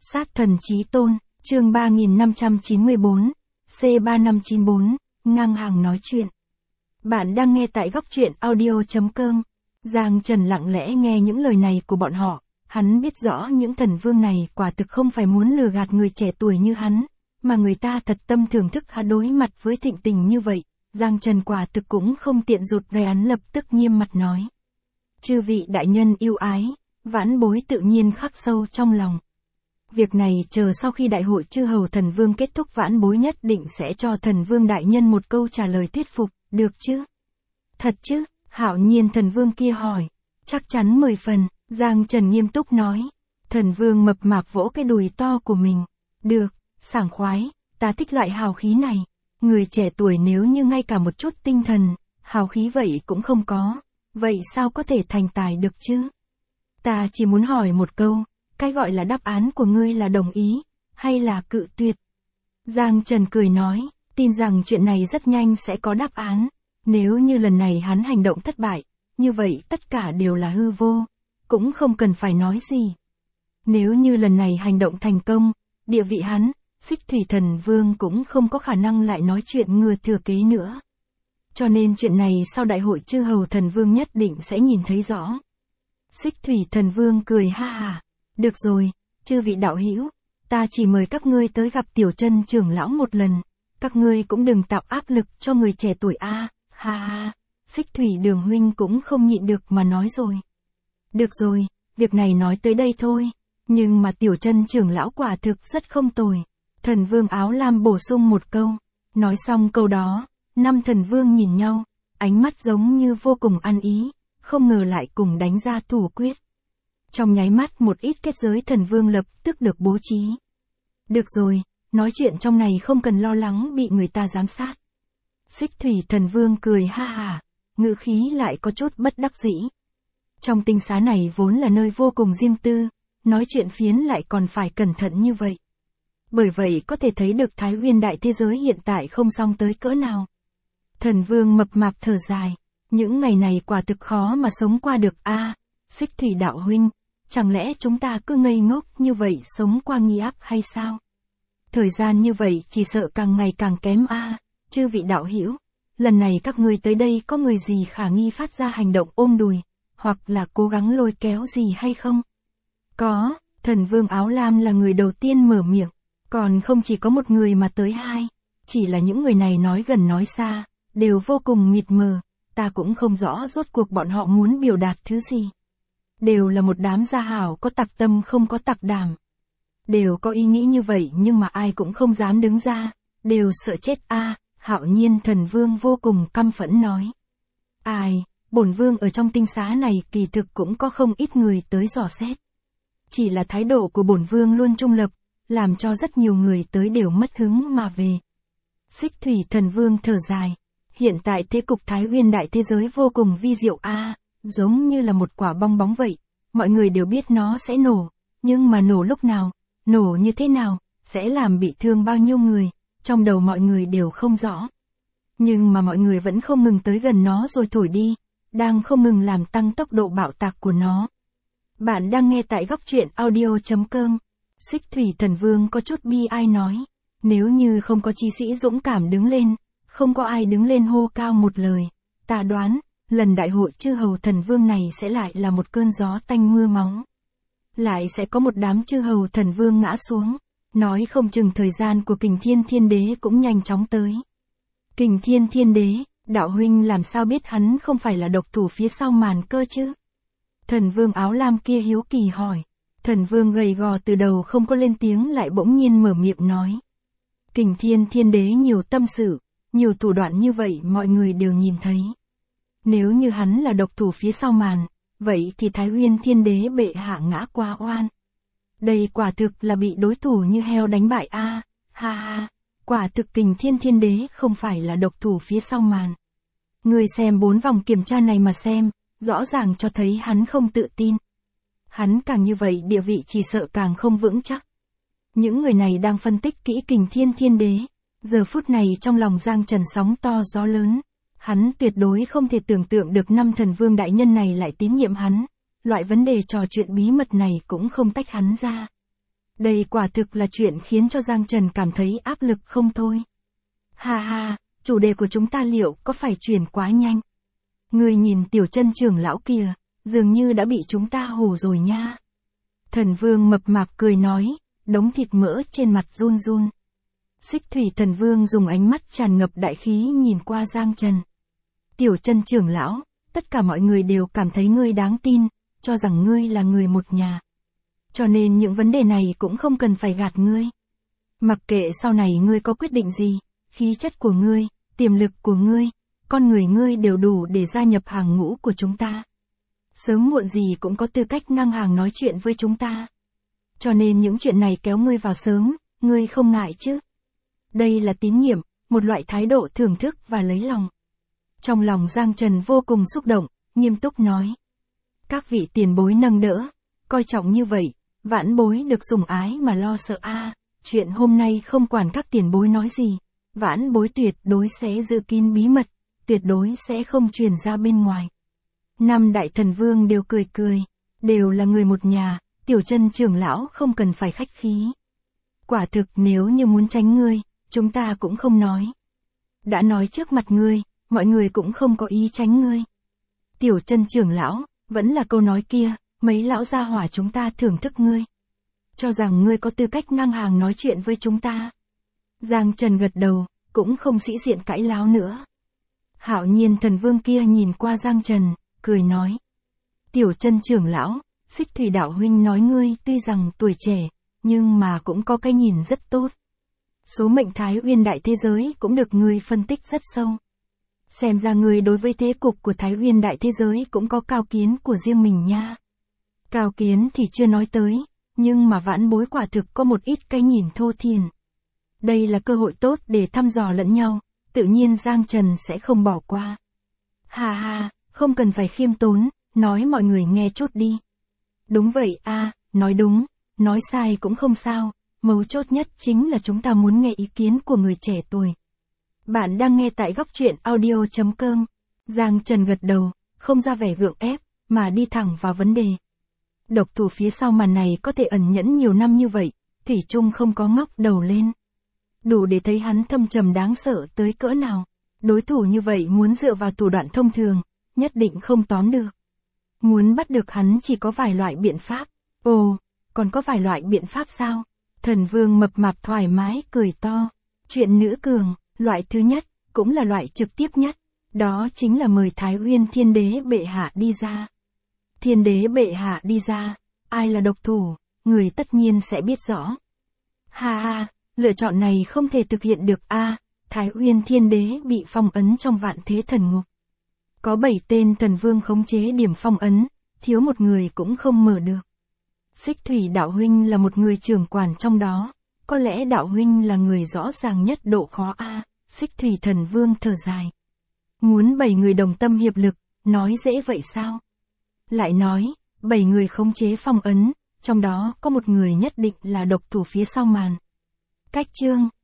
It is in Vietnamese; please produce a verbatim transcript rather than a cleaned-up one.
Sát thần chí tôn, chương ba nghìn năm trăm chín mươi bốn, C ba năm chín bốn, ngang hàng nói chuyện. Bạn đang nghe tại góc truyện audio.com. Giang Trần lặng lẽ nghe những lời này của bọn họ, hắn biết rõ những thần vương này quả thực không phải muốn lừa gạt người trẻ tuổi như hắn, mà người ta thật tâm thưởng thức hắn đối mặt với thịnh tình như vậy. Giang Trần quả thực cũng không tiện rụt rè, hắn lập tức nghiêm mặt nói. Chư vị đại nhân yêu ái, vãn bối tự nhiên khắc sâu trong lòng. Việc này chờ sau khi đại hội chư hầu thần vương kết thúc, vãn bối nhất định sẽ cho thần vương đại nhân một câu trả lời thuyết phục, được chứ? Thật chứ? Hạo Nhiên thần vương kia hỏi. Chắc chắn mười phần, Giang Trần nghiêm túc nói. Thần vương mập mạp vỗ cái đùi to của mình. Được, sảng khoái, ta thích loại hào khí này. Người trẻ tuổi nếu như ngay cả một chút tinh thần, hào khí vậy cũng không có, vậy sao có thể thành tài được chứ? Ta chỉ muốn hỏi một câu, cái gọi là đáp án của ngươi là đồng ý, hay là cự tuyệt? Giang Trần cười nói, tin rằng chuyện này rất nhanh sẽ có đáp án. Nếu như lần này hắn hành động thất bại, như vậy tất cả đều là hư vô, cũng không cần phải nói gì. Nếu như lần này hành động thành công, địa vị hắn, Xích Thủy Thần Vương cũng không có khả năng lại nói chuyện ngừa thừa kế nữa. Cho nên chuyện này sau đại hội chư hầu thần vương nhất định sẽ nhìn thấy rõ. Xích Thủy Thần Vương cười ha ha. Được rồi, chư vị đạo hữu, ta chỉ mời các ngươi tới gặp Tiểu Chân trưởng lão một lần, các ngươi cũng đừng tạo áp lực cho người trẻ tuổi a. Ha ha. Xích Thủy Đường huynh cũng không nhịn được mà nói rồi. Được rồi, việc này nói tới đây thôi, nhưng mà Tiểu Chân trưởng lão quả thực rất không tồi. Thần vương áo lam bổ sung một câu. Nói xong câu đó, năm thần vương nhìn nhau, ánh mắt giống như vô cùng ăn ý, không ngờ lại cùng đánh ra thủ quyết. Trong nháy mắt một ít kết giới thần vương lập tức được bố trí. Được rồi, nói chuyện trong này không cần lo lắng bị người ta giám sát. Xích Thủy Thần Vương cười ha ha, ngữ khí lại có chút bất đắc dĩ. Trong tinh xá này vốn là nơi vô cùng riêng tư, nói chuyện phiến lại còn phải cẩn thận như vậy. Bởi vậy có thể thấy được Thái Nguyên đại thế giới hiện tại không xong tới cỡ nào. Thần Vương mập mạp thở dài, những ngày này quả thực khó mà sống qua được a. À, Xích Thủy đạo huynh, chẳng lẽ chúng ta cứ ngây ngốc như vậy sống qua nghi áp hay sao? Thời gian như vậy chỉ sợ càng ngày càng kém a. À, chư vị đạo hữu, lần này các ngươi tới đây có người gì khả nghi phát ra hành động ôm đùi, hoặc là cố gắng lôi kéo gì hay không? Có, thần vương áo lam là người đầu tiên mở miệng, còn không chỉ có một người mà tới hai, chỉ là những người này nói gần nói xa, đều vô cùng mịt mờ, ta cũng không rõ rốt cuộc bọn họ muốn biểu đạt thứ gì. Đều là một đám gia hảo có tặc tâm không có tặc đảm. Đều có ý nghĩ như vậy nhưng mà ai cũng không dám đứng ra, đều sợ chết a. À, Hạo Nhiên thần vương vô cùng căm phẫn nói. Ai, bổn vương ở trong tinh xá này kỳ thực cũng có không ít người tới dò xét. Chỉ là thái độ của bổn vương luôn trung lập, làm cho rất nhiều người tới đều mất hứng mà về. Xích Thủy Thần Vương thở dài. Hiện tại thế cục Thái Nguyên đại thế giới vô cùng vi diệu a, à, giống như là một quả bong bóng vậy. Mọi người đều biết nó sẽ nổ, nhưng mà nổ lúc nào, nổ như thế nào, sẽ làm bị thương bao nhiêu người, trong đầu mọi người đều không rõ. Nhưng mà mọi người vẫn không ngừng tới gần nó rồi thổi đi, đang không ngừng làm tăng tốc độ bạo tạc của nó. Bạn đang nghe tại góc truyện audio.com. Xích Thủy Thần Vương có chút bi ai nói, nếu như không có chi sĩ dũng cảm đứng lên, không có ai đứng lên hô cao một lời, ta đoán, lần đại hội chư hầu thần vương này sẽ lại là một cơn gió tanh mưa máu. Lại sẽ có một đám chư hầu thần vương ngã xuống, nói không chừng thời gian của Kình Thiên Thiên Đế cũng nhanh chóng tới. Kình Thiên Thiên Đế, đạo huynh làm sao biết hắn không phải là độc thủ phía sau màn cơ chứ? Thần vương áo lam kia hiếu kỳ hỏi. Thần vương gầy gò từ đầu không có lên tiếng lại bỗng nhiên mở miệng nói. Kình Thiên Thiên Đế nhiều tâm sự, nhiều thủ đoạn như vậy mọi người đều nhìn thấy. Nếu như hắn là độc thủ phía sau màn, vậy thì Thái Nguyên Thiên Đế bệ hạ ngã qua oan. Đây quả thực là bị đối thủ như heo đánh bại a. À, ha ha, quả thực Kình Thiên Thiên Đế không phải là độc thủ phía sau màn. Người xem bốn vòng kiểm tra này mà xem, rõ ràng cho thấy hắn không tự tin. Hắn càng như vậy địa vị chỉ sợ càng không vững chắc. Những người này đang phân tích kỹ Kình Thiên Thiên Đế. Giờ phút này trong lòng Giang Trần sóng to gió lớn. Hắn tuyệt đối không thể tưởng tượng được năm thần vương đại nhân này lại tín nhiệm hắn. Loại vấn đề trò chuyện bí mật này cũng không tách hắn ra. Đây quả thực là chuyện khiến cho Giang Trần cảm thấy áp lực không thôi. Ha ha, chủ đề của chúng ta liệu có phải chuyển quá nhanh? Ngươi nhìn Tiểu Chân trưởng lão kìa, dường như đã bị chúng ta hù rồi nha. Thần Vương mập mạp cười nói, đống thịt mỡ trên mặt run run. Xích Thủy Thần Vương dùng ánh mắt tràn ngập đại khí nhìn qua Giang Trần. Tiểu Chân trưởng lão, tất cả mọi người đều cảm thấy ngươi đáng tin, cho rằng ngươi là người một nhà. Cho nên những vấn đề này cũng không cần phải gạt ngươi. Mặc kệ sau này ngươi có quyết định gì, khí chất của ngươi, tiềm lực của ngươi, con người ngươi đều đủ để gia nhập hàng ngũ của chúng ta. Sớm muộn gì cũng có tư cách ngang hàng nói chuyện với chúng ta. Cho nên những chuyện này kéo ngươi vào sớm, ngươi không ngại chứ. Đây là tín nhiệm, một loại thái độ thưởng thức và lấy lòng. Trong lòng Giang Trần vô cùng xúc động, nghiêm túc nói. Các vị tiền bối nâng đỡ, coi trọng như vậy, vãn bối được sủng ái mà lo sợ a. À, chuyện hôm nay không quản các tiền bối nói gì, vãn bối tuyệt đối sẽ giữ kín bí mật, tuyệt đối sẽ không truyền ra bên ngoài. Năm đại thần vương đều cười cười, đều là người một nhà, Tiểu Chân trưởng lão không cần phải khách khí. Quả thực nếu như muốn tránh ngươi, chúng ta cũng không nói. Đã nói trước mặt ngươi, mọi người cũng không có ý tránh ngươi. Tiểu Chân trưởng lão, vẫn là câu nói kia, mấy lão gia hỏa chúng ta thưởng thức ngươi. Cho rằng ngươi có tư cách ngang hàng nói chuyện với chúng ta. Giang Trần gật đầu, cũng không sĩ diện cãi láo nữa. Hạo Nhiên Thần Vương kia nhìn qua Giang Trần, cười nói. Tiểu Chân trưởng lão, Xích Thủy đạo huynh nói ngươi tuy rằng tuổi trẻ, nhưng mà cũng có cái nhìn rất tốt. Số mệnh Thái Uyên đại thế giới cũng được ngươi phân tích rất sâu. Xem ra ngươi đối với thế cục của Thái Uyên đại thế giới cũng có cao kiến của riêng mình nha. Cao kiến thì chưa nói tới, nhưng mà vãn bối quả thực có một ít cái nhìn thô thiển. Đây là cơ hội tốt để thăm dò lẫn nhau, tự nhiên Giang Trần sẽ không bỏ qua. Hà hà, không cần phải khiêm tốn, nói mọi người nghe chốt đi. Đúng vậy a, à, nói đúng, nói sai cũng không sao, mấu chốt nhất chính là chúng ta muốn nghe ý kiến của người trẻ tuổi. Bạn đang nghe tại góc truyện audio chấm com. Giang Trần gật đầu, không ra vẻ gượng ép, mà đi thẳng vào vấn đề. Độc thủ phía sau màn này có thể ẩn nhẫn nhiều năm như vậy, thủy chung không có ngóc đầu lên. Đủ để thấy hắn thâm trầm đáng sợ tới cỡ nào. Đối thủ như vậy muốn dựa vào thủ đoạn thông thường, nhất định không tóm được. Muốn bắt được hắn chỉ có vài loại biện pháp. Ồ, còn có vài loại biện pháp sao? Thần Vương mập mạp thoải mái cười to. Chuyện nữ cường, loại thứ nhất, cũng là loại trực tiếp nhất. Đó chính là mời Thái Uyên Thiên Đế bệ hạ đi ra. Thiên Đế bệ hạ đi ra, ai là độc thủ, người tất nhiên sẽ biết rõ. Ha ha, lựa chọn này không thể thực hiện được a. À, Thái Uyên Thiên Đế bị phong ấn trong vạn thế thần ngục. Có bảy tên thần vương khống chế điểm phong ấn, thiếu một người cũng không mở được. Xích Thủy đạo huynh là một người trưởng quản trong đó, có lẽ đạo huynh là người rõ ràng nhất độ khó a. À, Xích Thủy thần vương thở dài. Muốn bảy người đồng tâm hiệp lực, nói dễ vậy sao? Lại nói, bảy người khống chế phong ấn, trong đó có một người nhất định là độc thủ phía sau màn. Cách chương